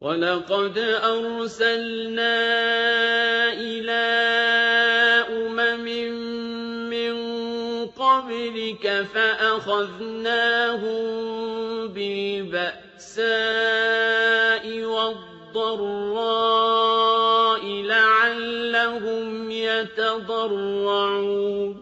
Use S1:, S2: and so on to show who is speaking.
S1: وَلَقَدْ أَرْسَلْنَا إِلَىٰ أُمَمٍ مِّن قَبْلِكَ فَأَخَذْنَاهُم بِالْبَأْسَاءِ وَالضَّرَّاءِ لَعَلَّهُمْ يَتَضَرَّعُونَ